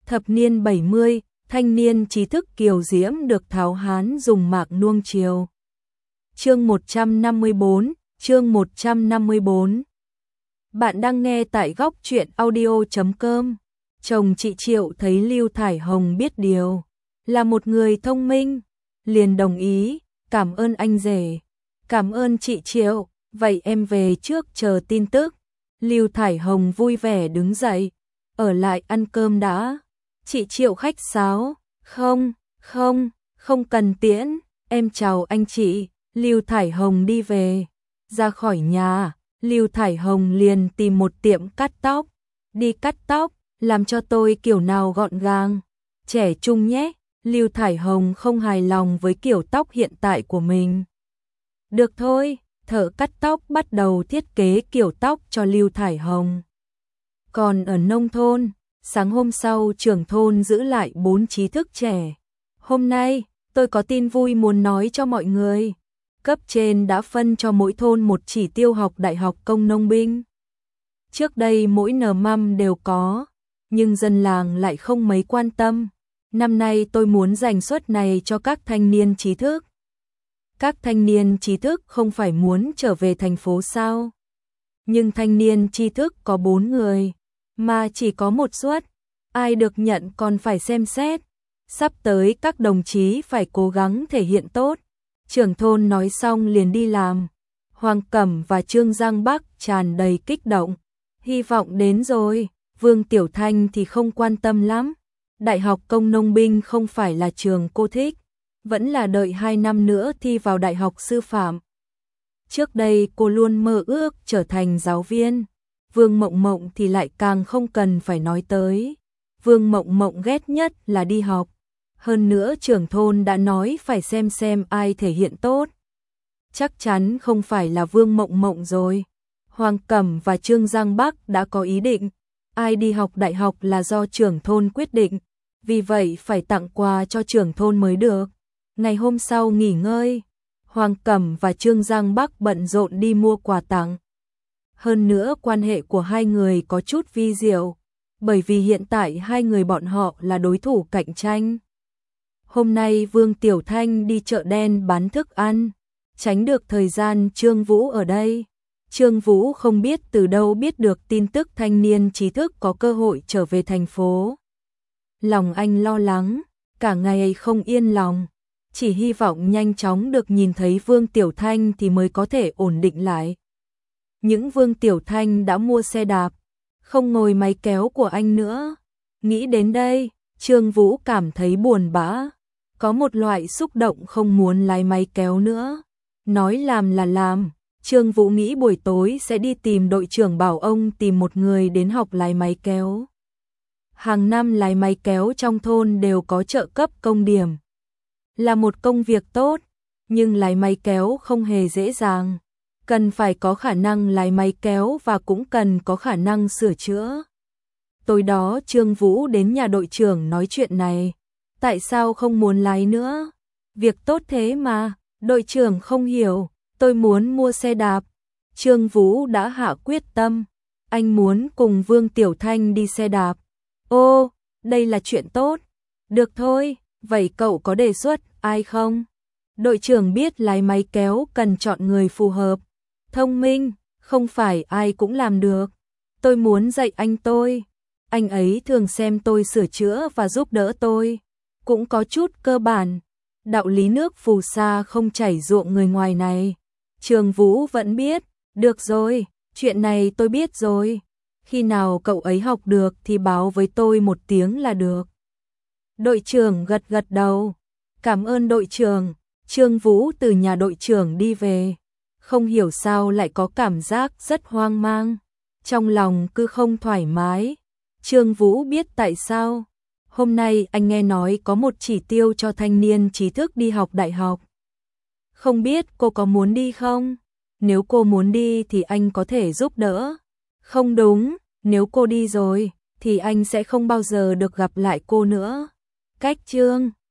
Thập niên 70, thanh niên trí thức kiều diễm được tháo hán dùng mạc nuông chiều. Chương 154, chương 154. Bạn đang nghe tại góc truyện audio.com. Chồng chị Triệu thấy Lưu Thải Hồng biết điều, là một người thông minh, liền đồng ý, cảm ơn anh rể, cảm ơn chị Triệu, vậy em về trước chờ tin tức. Lưu Thải Hồng vui vẻ đứng dậy, ở lại ăn cơm đã. Chị Triệu khách sáo, không cần tiễn, em chào anh chị. Lưu Thải Hồng đi về, ra khỏi nhà, Lưu Thải Hồng liền tìm một tiệm cắt tóc, đi cắt tóc, làm cho tôi kiểu nào gọn gàng, trẻ trung nhé. Lưu Thải Hồng không hài lòng với kiểu tóc hiện tại của mình. Được thôi, thợ cắt tóc bắt đầu thiết kế kiểu tóc cho Lưu Thải Hồng. Còn ở nông thôn, sáng hôm sau trưởng thôn giữ lại 4 trí thức trẻ. Hôm nay, tôi có tin vui muốn nói cho mọi người. Cấp trên đã phân cho mỗi thôn một chỉ tiêu học đại học công nông binh. Trước đây mỗi N-măm đều có, nhưng dân làng lại không mấy quan tâm. Năm nay tôi muốn dành suất này cho các thanh niên trí thức. Các thanh niên trí thức không phải muốn trở về thành phố sao? Nhưng thanh niên trí thức có 4 người, mà chỉ có một suất, ai được nhận còn phải xem xét. Sắp tới các đồng chí phải cố gắng thể hiện tốt. Trưởng thôn nói xong liền đi làm. Hoàng Cẩm và Trương Giang Bắc tràn đầy kích động. Hy vọng đến rồi, Vương Tiểu Thanh thì không quan tâm lắm. Đại học công nông binh không phải là trường cô thích, vẫn là đợi 2 năm nữa thi vào đại học sư phạm. Trước đây cô luôn mơ ước trở thành giáo viên. Vương Mộng Mộng thì lại càng không cần phải nói tới. Vương Mộng Mộng ghét nhất là đi học. Hơn nữa trưởng thôn đã nói phải xem ai thể hiện tốt. Chắc chắn không phải là Vương Mộng Mộng rồi. Hoàng Cẩm và Trương Giang Bắc đã có ý định. Ai đi học đại học là do trưởng thôn quyết định. Vì vậy phải tặng quà cho trưởng thôn mới được. Ngày hôm sau nghỉ ngơi, Hoàng Cẩm và Trương Giang Bắc bận rộn đi mua quà tặng. Hơn nữa quan hệ của hai người có chút vi diệu, bởi vì hiện tại hai người bọn họ là đối thủ cạnh tranh. Hôm nay Vương Tiểu Thanh đi chợ đen bán thức ăn, tránh được thời gian Trương Vũ ở đây. Trương Vũ không biết từ đâu biết được tin tức thanh niên trí thức có cơ hội trở về thành phố. Lòng anh lo lắng, cả ngày không yên lòng, chỉ hy vọng nhanh chóng được nhìn thấy Vương Tiểu Thanh thì mới có thể ổn định lại. Những Vương Tiểu Thanh đã mua xe đạp, không ngồi máy kéo của anh nữa. Nghĩ đến đây, Trương Vũ cảm thấy buồn bã, có một loại xúc động không muốn lái máy kéo nữa. Nói làm là làm, Trương Vũ nghĩ buổi tối sẽ đi tìm đội trưởng bảo ông tìm một người đến học lái máy kéo. Hàng năm lái máy kéo trong thôn đều có trợ cấp công điểm. Là một công việc tốt, nhưng lái máy kéo không hề dễ dàng. Cần phải có khả năng lái máy kéo và cũng cần có khả năng sửa chữa. Tối đó Trương Vũ đến nhà đội trưởng nói chuyện này. Tại sao không muốn lái nữa? Việc tốt thế mà, đội trưởng không hiểu, tôi muốn mua xe đạp. Trương Vũ đã hạ quyết tâm, anh muốn cùng Vương Tiểu Thanh đi xe đạp. Ô, đây là chuyện tốt. Được thôi, vậy cậu có đề xuất ai không? Đội trưởng biết lái máy kéo cần chọn người phù hợp, thông minh, không phải ai cũng làm được. Tôi muốn dạy anh tôi. Anh ấy thường xem tôi sửa chữa và giúp đỡ tôi. Cũng có chút cơ bản. Đạo lý nước phù sa không chảy ruộng người ngoài này. Trương Vũ vẫn biết. Được rồi, chuyện này tôi biết rồi. Khi nào cậu ấy học được thì báo với tôi một tiếng là được. Đội trưởng gật gật đầu. Cảm ơn đội trưởng. Trương Vũ từ nhà đội trưởng đi về. Không hiểu sao lại có cảm giác rất hoang mang. Trong lòng cứ không thoải mái. Trương Vũ biết tại sao. Hôm nay anh nghe nói có một chỉ tiêu cho thanh niên trí thức đi học đại học. Không biết cô có muốn đi không? Nếu cô muốn đi thì anh có thể giúp đỡ. Không đúng, nếu cô đi rồi thì anh sẽ không bao giờ được gặp lại cô nữa. Cách Trương